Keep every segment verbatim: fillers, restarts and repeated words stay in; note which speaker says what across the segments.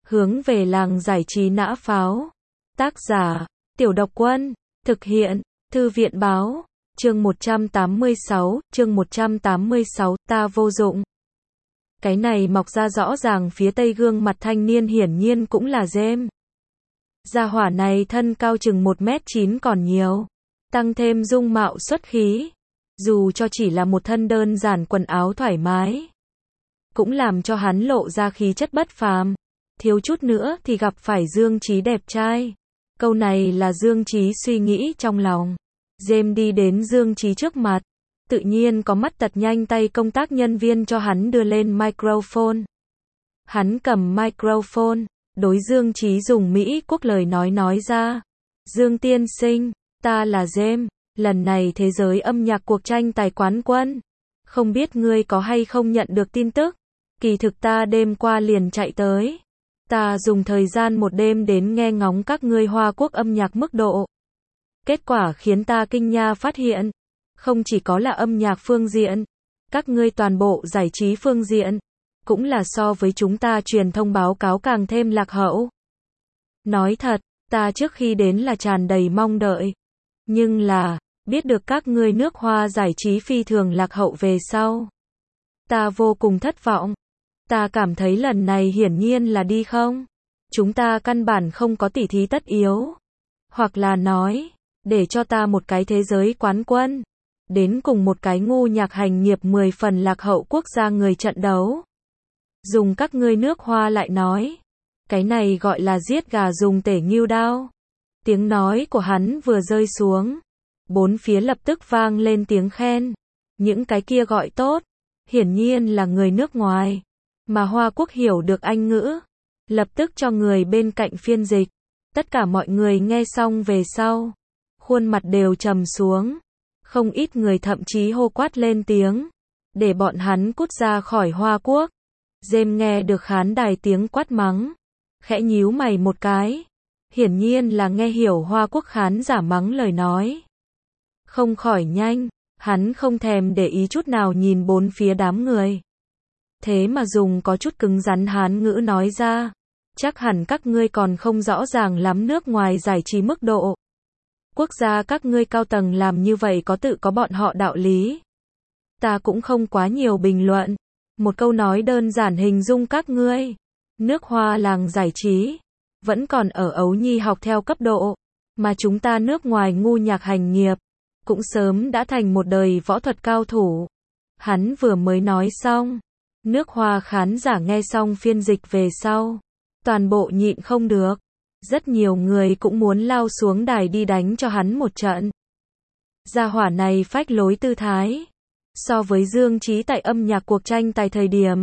Speaker 1: Hướng về làng giải trí nã pháo. Tác giả, Tiểu Độc Quân. Thực hiện, Thư viện báo. Chương một trăm tám mươi sáu, chương một trăm tám mươi sáu, ta vô dụng. Cái này mọc ra rõ ràng phía tây gương mặt thanh niên hiển nhiên cũng là James. Gia hỏa này thân cao chừng một mét chín còn nhiều. Tăng thêm dung mạo xuất khí. Dù cho chỉ là một thân đơn giản quần áo thoải mái. Cũng làm cho hắn lộ ra khí chất bất phàm. Thiếu chút nữa thì gặp phải Dương Chí đẹp trai. Câu này là Dương Chí suy nghĩ trong lòng. James đi đến Dương Chí trước mặt. Tự nhiên có mắt tật nhanh tay công tác nhân viên cho hắn đưa lên microphone. Hắn cầm microphone, đối Dương Chí dùng Mỹ quốc lời nói nói ra. Dương tiên sinh, ta là James, lần này thế giới âm nhạc cuộc tranh tài quán quân. Không biết ngươi có hay không nhận được tin tức. Kỳ thực ta đêm qua liền chạy tới. Ta dùng thời gian một đêm đến nghe ngóng các ngươi Hoa Quốc âm nhạc mức độ. Kết quả khiến ta kinh nha phát hiện. Không chỉ có là âm nhạc phương diện. Các ngươi toàn bộ giải trí phương diện. Cũng là so với chúng ta truyền thông báo cáo càng thêm lạc hậu. Nói thật, ta trước khi đến là tràn đầy mong đợi. Nhưng là, biết được các ngươi nước Hoa giải trí phi thường lạc hậu về sau. Ta vô cùng thất vọng. Ta cảm thấy lần này hiển nhiên là đi không. Chúng ta căn bản không có tỉ thí tất yếu. Hoặc là nói, để cho ta một cái thế giới quán quân. Đến cùng một cái ngu nhạc hành nghiệp mười phần lạc hậu quốc gia người trận đấu. Dùng các ngươi nước Hoa lại nói. Cái này gọi là giết gà dùng tể nghiêu đao. Tiếng nói của hắn vừa rơi xuống. Bốn phía lập tức vang lên tiếng khen. Những cái kia gọi tốt. Hiển nhiên là người nước ngoài. Mà Hoa Quốc hiểu được Anh ngữ. Lập tức cho người bên cạnh phiên dịch. Tất cả mọi người nghe xong về sau. Khuôn mặt đều trầm xuống. Không ít người thậm chí hô quát lên tiếng. Để bọn hắn cút ra khỏi Hoa Quốc. James nghe được khán đài tiếng quát mắng. Khẽ nhíu mày một cái. Hiển nhiên là nghe hiểu Hoa Quốc khán giả mắng lời nói. Không khỏi nhanh. Hắn không thèm để ý chút nào nhìn bốn phía đám người. Thế mà dùng có chút cứng rắn Hán ngữ nói ra. Chắc hẳn các ngươi còn không rõ ràng lắm nước ngoài giải trí mức độ. Quốc gia các ngươi cao tầng làm như vậy có tự có bọn họ đạo lý. Ta cũng không quá nhiều bình luận. Một câu nói đơn giản hình dung các ngươi. Nước Hoa làng giải trí. Vẫn còn ở ấu nhi học theo cấp độ. Mà chúng ta nước ngoài ngu nhạc hành nghiệp. Cũng sớm đã thành một đời võ thuật cao thủ. Hắn vừa mới nói xong. Nước Hoa khán giả nghe xong phiên dịch về sau. Toàn bộ nhịn không được. Rất nhiều người cũng muốn lao xuống đài đi đánh cho hắn một trận. Gia hỏa này phách lối tư thái. So với Dương Chí tại âm nhạc cuộc tranh tài thời điểm.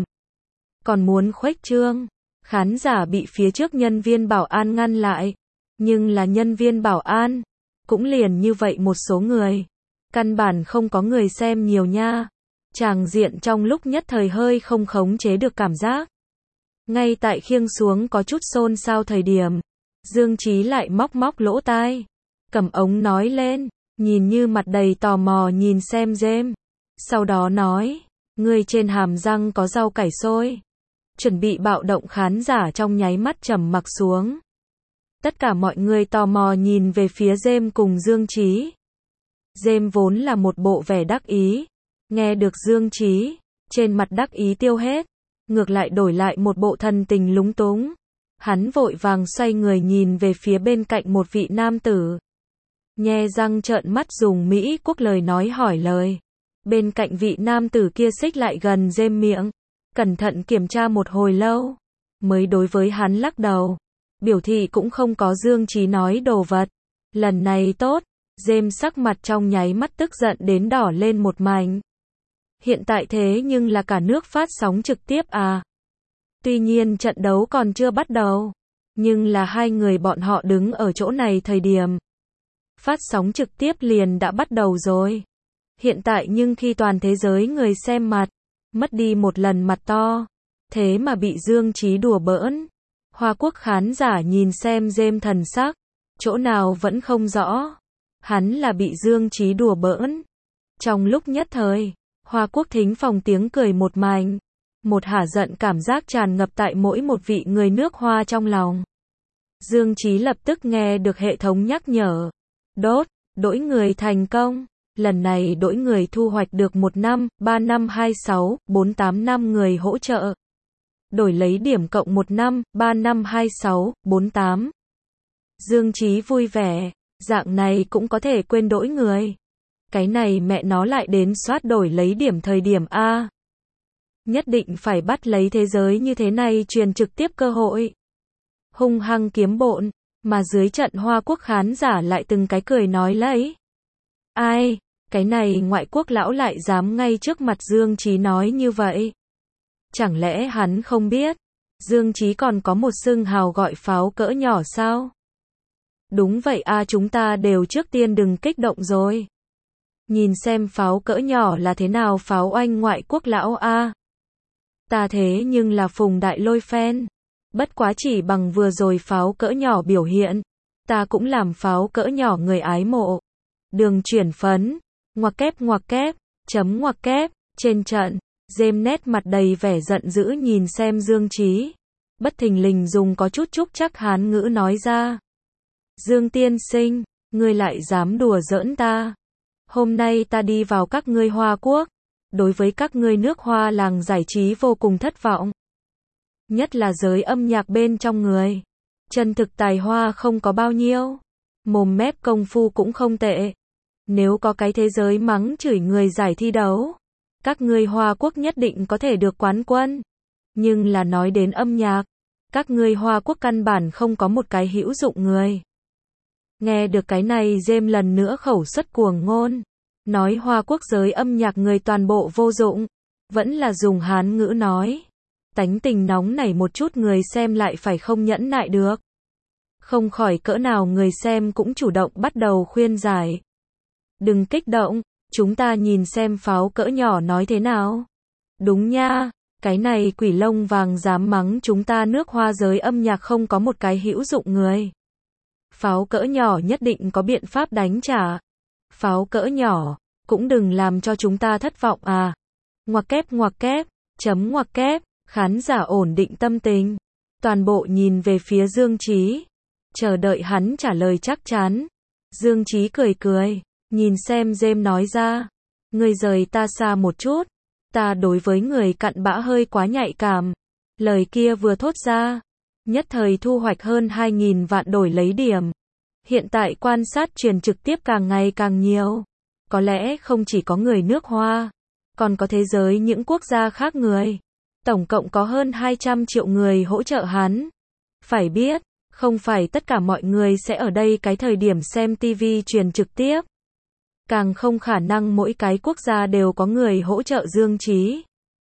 Speaker 1: Còn muốn khuếch trương. Khán giả bị phía trước nhân viên bảo an ngăn lại. Nhưng là nhân viên bảo an. Cũng liền như vậy một số người. Căn bản không có người xem nhiều nha. Tràng diện trong lúc nhất thời hơi không khống chế được cảm giác. Ngay tại khiêng xuống có chút xôn xao thời điểm. Dương Chí lại móc móc lỗ tai. Cầm ống nói lên. Nhìn như mặt đầy tò mò nhìn xem James. Sau đó nói. Ngươi trên hàm răng có rau cải xôi. Chuẩn bị bạo động khán giả trong nháy mắt trầm mặc xuống. Tất cả mọi người tò mò nhìn về phía James cùng Dương Chí. James vốn là một bộ vẻ đắc ý. Nghe được Dương Chí. Trên mặt đắc ý tiêu hết. Ngược lại đổi lại một bộ thần tình lúng túng. Hắn vội vàng xoay người nhìn về phía bên cạnh một vị nam tử. Nhe răng trợn mắt dùng Mỹ quốc lời nói hỏi lời. Bên cạnh vị nam tử kia xích lại gần James miệng. Cẩn thận kiểm tra một hồi lâu. Mới đối với hắn lắc đầu. Biểu thị cũng không có Dương Chí nói đồ vật. Lần này tốt. James sắc mặt trong nháy mắt tức giận đến đỏ lên một mảnh. Hiện tại thế nhưng là cả nước phát sóng trực tiếp à. Tuy nhiên trận đấu còn chưa bắt đầu. Nhưng là hai người bọn họ đứng ở chỗ này thời điểm. Phát sóng trực tiếp liền đã bắt đầu rồi. Hiện tại nhưng khi toàn thế giới người xem mặt. Mất đi một lần mặt to. Thế mà bị Dương Chí đùa bỡn. Hoa Quốc khán giả nhìn xem James thần sắc. Chỗ nào vẫn không rõ. Hắn là bị Dương Chí đùa bỡn. Trong lúc nhất thời. Hoa Quốc thính phòng tiếng cười một mảnh. Một hả giận cảm giác tràn ngập tại mỗi một vị người nước Hoa trong lòng. Dương Chí lập tức nghe được hệ thống nhắc nhở. Đốt, đổi người thành công. Lần này đổi người thu hoạch được một năm, ba năm hai sáu, bốn tám năm người hỗ trợ. Đổi lấy điểm cộng một năm, ba năm hai sáu, bốn tám. Dương Chí vui vẻ, dạng này cũng có thể quên đổi người. Cái này mẹ nó lại đến soát đổi lấy điểm thời điểm A. Nhất định phải bắt lấy thế giới như thế này truyền trực tiếp cơ hội. Hung hăng kiếm bộn, mà dưới trận Hoa Quốc khán giả lại từng cái cười nói lấy. Ai, cái này ngoại quốc lão lại dám ngay trước mặt Dương Chí nói như vậy. Chẳng lẽ hắn không biết, Dương Chí còn có một xưng hào gọi pháo cỡ nhỏ sao? Đúng vậy a, à, chúng ta đều trước tiên đừng kích động rồi. Nhìn xem pháo cỡ nhỏ là thế nào pháo oanh ngoại quốc lão a. À. Ta thế nhưng là Phùng Đại Lôi fan. Bất quá chỉ bằng vừa rồi pháo cỡ nhỏ biểu hiện, ta cũng làm pháo cỡ nhỏ người ái mộ. Đường chuyển phấn, ngoặc kép ngoặc kép, chấm ngoặc kép, trên trận, James nét mặt đầy vẻ giận dữ nhìn xem Dương Chí. Bất thình lình dùng có chút chúc chắc Hán ngữ nói ra. Dương tiên sinh, ngươi lại dám đùa giỡn ta. Hôm nay ta đi vào các ngươi Hoa Quốc, đối với các ngươi nước Hoa làng giải trí vô cùng thất vọng. Nhất là giới âm nhạc bên trong người. Chân thực tài hoa không có bao nhiêu. Mồm mép công phu cũng không tệ. Nếu có cái thế giới mắng chửi người giải thi đấu, các ngươi Hoa Quốc nhất định có thể được quán quân. Nhưng là nói đến âm nhạc, các ngươi Hoa Quốc căn bản không có một cái hữu dụng người. Nghe được cái này James lần nữa khẩu xuất cuồng ngôn. Nói Hoa Quốc giới âm nhạc người toàn bộ vô dụng. Vẫn là dùng Hán ngữ nói. Tánh tình nóng nảy một chút người xem lại phải không nhẫn nại được. Không khỏi cỡ nào người xem cũng chủ động bắt đầu khuyên giải. Đừng kích động, chúng ta nhìn xem pháo cỡ nhỏ nói thế nào. Đúng nha, cái này quỷ lông vàng dám mắng chúng ta nước Hoa giới âm nhạc không có một cái hữu dụng người. Pháo cỡ nhỏ nhất định có biện pháp đánh trả. Pháo cỡ nhỏ, cũng đừng làm cho chúng ta thất vọng à. Ngoặc kép ngoặc kép, chấm ngoặc kép, khán giả ổn định tâm tình. Toàn bộ nhìn về phía Dương Chí. Chờ đợi hắn trả lời chắc chắn. Dương Chí cười cười, nhìn xem James nói ra. Ngươi rời ta xa một chút. Ta đối với người cặn bã hơi quá nhạy cảm. Lời kia vừa thốt ra. Nhất thời thu hoạch hơn hai nghìn vạn đổi lấy điểm. Hiện tại quan sát truyền trực tiếp càng ngày càng nhiều. Có lẽ không chỉ có người nước Hoa, còn có thế giới những quốc gia khác người. Tổng cộng có hơn hai trăm triệu người hỗ trợ hắn. Phải biết, không phải tất cả mọi người sẽ ở đây cái thời điểm xem ti vi truyền trực tiếp. Càng không khả năng mỗi cái quốc gia đều có người hỗ trợ Dương Chí.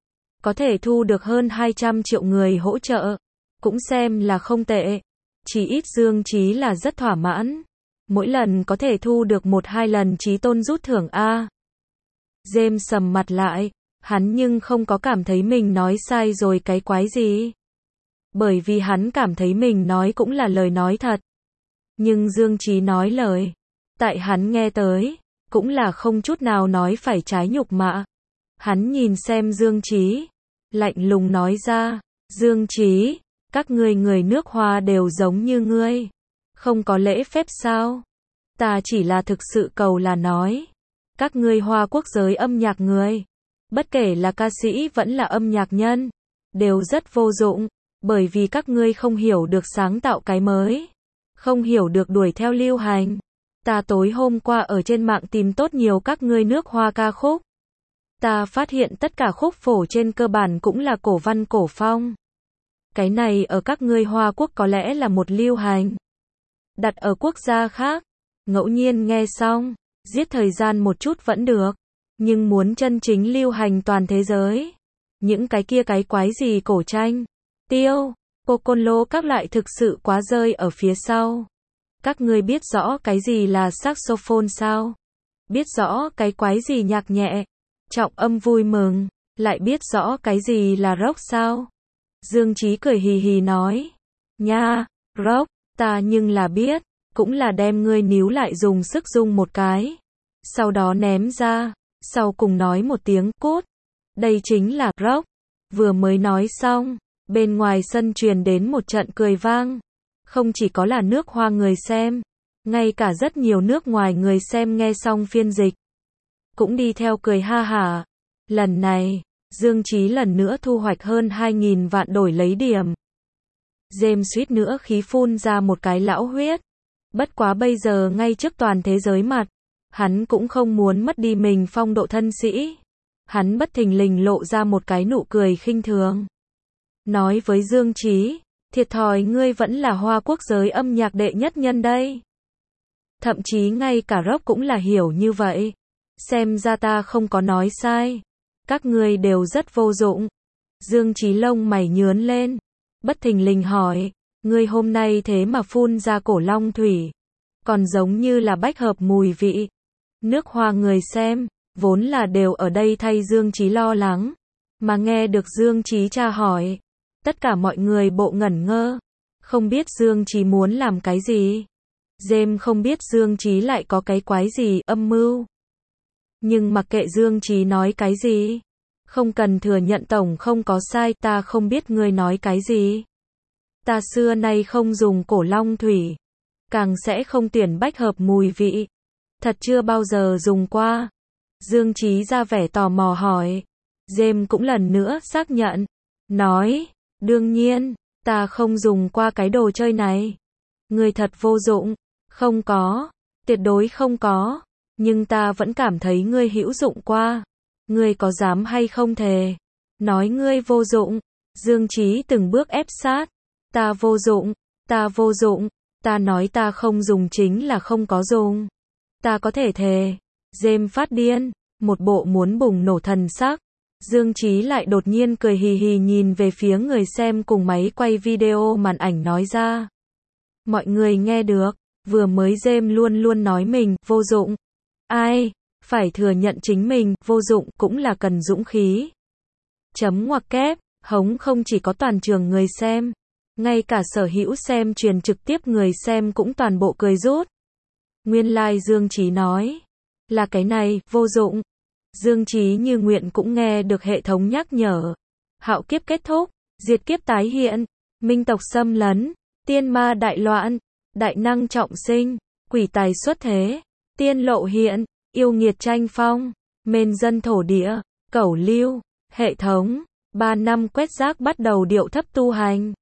Speaker 1: Có thể thu được hơn hai trăm triệu người hỗ trợ. Cũng xem là không tệ. Chỉ ít Dương Chí là rất thỏa mãn. Mỗi lần có thể thu được một hai lần Chí tôn rút thưởng A. James sầm mặt lại. Hắn nhưng không có cảm thấy mình nói sai rồi cái quái gì. Bởi vì hắn cảm thấy mình nói cũng là lời nói thật. Nhưng Dương Chí nói lời. Tại hắn nghe tới. Cũng là không chút nào nói phải trái nhục mạ. Hắn nhìn xem Dương Chí. Lạnh lùng nói ra. Dương Chí. Các ngươi người nước Hoa đều giống như ngươi. Không có lễ phép sao? Ta chỉ là thực sự cầu là nói. Các ngươi Hoa Quốc giới âm nhạc người. Bất kể là ca sĩ vẫn là âm nhạc nhân. Đều rất vô dụng. Bởi vì các ngươi không hiểu được sáng tạo cái mới. Không hiểu được đuổi theo lưu hành. Ta tối hôm qua ở trên mạng tìm tốt nhiều các ngươi nước Hoa ca khúc. Ta phát hiện tất cả khúc phổ trên cơ bản cũng là cổ văn cổ phong. Cái này ở các ngươi Hoa Quốc có lẽ là một lưu hành. Đặt ở quốc gia khác, ngẫu nhiên nghe xong, giết thời gian một chút vẫn được. Nhưng muốn chân chính lưu hành toàn thế giới. Những cái kia cái quái gì cổ tranh, tiêu, Pocolo các lại thực sự quá rơi ở phía sau. Các ngươi biết rõ cái gì là saxophone sao? Biết rõ cái quái gì nhạc nhẹ, trọng âm vui mừng, lại biết rõ cái gì là rock sao? Dương Chí cười hì hì nói. Nha, rock, ta nhưng là biết, cũng là đem ngươi níu lại dùng sức rung một cái. Sau đó ném ra, sau cùng nói một tiếng cút. Đây chính là rock. Vừa mới nói xong, bên ngoài sân truyền đến một trận cười vang. Không chỉ có là nước Hoa người xem, ngay cả rất nhiều nước ngoài người xem nghe xong phiên dịch, cũng đi theo cười ha hả. Lần này, Dương Chí lần nữa thu hoạch hơn hai nghìn vạn đổi lấy điểm. James suýt nữa khí phun ra một cái lão huyết. Bất quá bây giờ ngay trước toàn thế giới mặt, hắn cũng không muốn mất đi mình phong độ thân sĩ. Hắn bất thình lình lộ ra một cái nụ cười khinh thường. Nói với Dương Chí, thiệt thòi ngươi vẫn là Hoa Quốc giới âm nhạc đệ nhất nhân đây. Thậm chí ngay cả rock cũng là hiểu như vậy. Xem ra ta không có nói sai. Các ngươi đều rất vô dụng. Dương Chí lông mày nhướn lên. Bất thình lình hỏi, ngươi hôm nay thế mà phun ra cổ long thủy. Còn giống như là bách hợp mùi vị. Nước Hoa người xem, vốn là đều ở đây thay Dương Chí lo lắng. Mà nghe được Dương Chí tra hỏi. Tất cả mọi người bộ ngẩn ngơ. Không biết Dương Chí muốn làm cái gì. James không biết Dương Chí lại có cái quái gì âm mưu. Nhưng mặc kệ Dương Chí nói cái gì. Không cần thừa nhận tổng không có sai, ta không biết ngươi nói cái gì. Ta xưa nay không dùng cổ long thủy. Càng sẽ không tuyển bách hợp mùi vị. Thật chưa bao giờ dùng qua. Dương Chí ra vẻ tò mò hỏi. James cũng lần nữa xác nhận. Nói, đương nhiên, ta không dùng qua cái đồ chơi này. Ngươi thật vô dụng. Không có, tuyệt đối không có. Nhưng ta vẫn cảm thấy ngươi hữu dụng qua. Ngươi có dám hay không thề? Nói ngươi vô dụng. Dương Chí từng bước ép sát. Ta vô dụng, ta vô dụng. Ta nói ta không dùng chính là không có dùng. Ta có thể thề. James phát điên, một bộ muốn bùng nổ thần sắc. Dương Chí lại đột nhiên cười hì hì nhìn về phía người xem cùng máy quay video màn ảnh nói ra. Mọi người nghe được, vừa mới James luôn luôn nói mình vô dụng. Ai, phải thừa nhận chính mình vô dụng cũng là cần dũng khí. Chấm ngoặc kép, hống không chỉ có toàn trường người xem, ngay cả sở hữu xem truyền trực tiếp người xem cũng toàn bộ cười rút. Nguyên lai like Dương Chí nói là cái này, vô dụng. Dương Chí như nguyện cũng nghe được hệ thống nhắc nhở. Hạo kiếp kết thúc, diệt kiếp tái hiện, minh tộc xâm lấn, tiên ma đại loạn, đại năng trọng sinh, quỷ tài xuất thế, tiên lộ hiện, yêu nghiệt tranh phong, mền dân thổ địa, cẩu lưu, hệ thống, ba năm quét rác bắt đầu điệu thấp tu hành.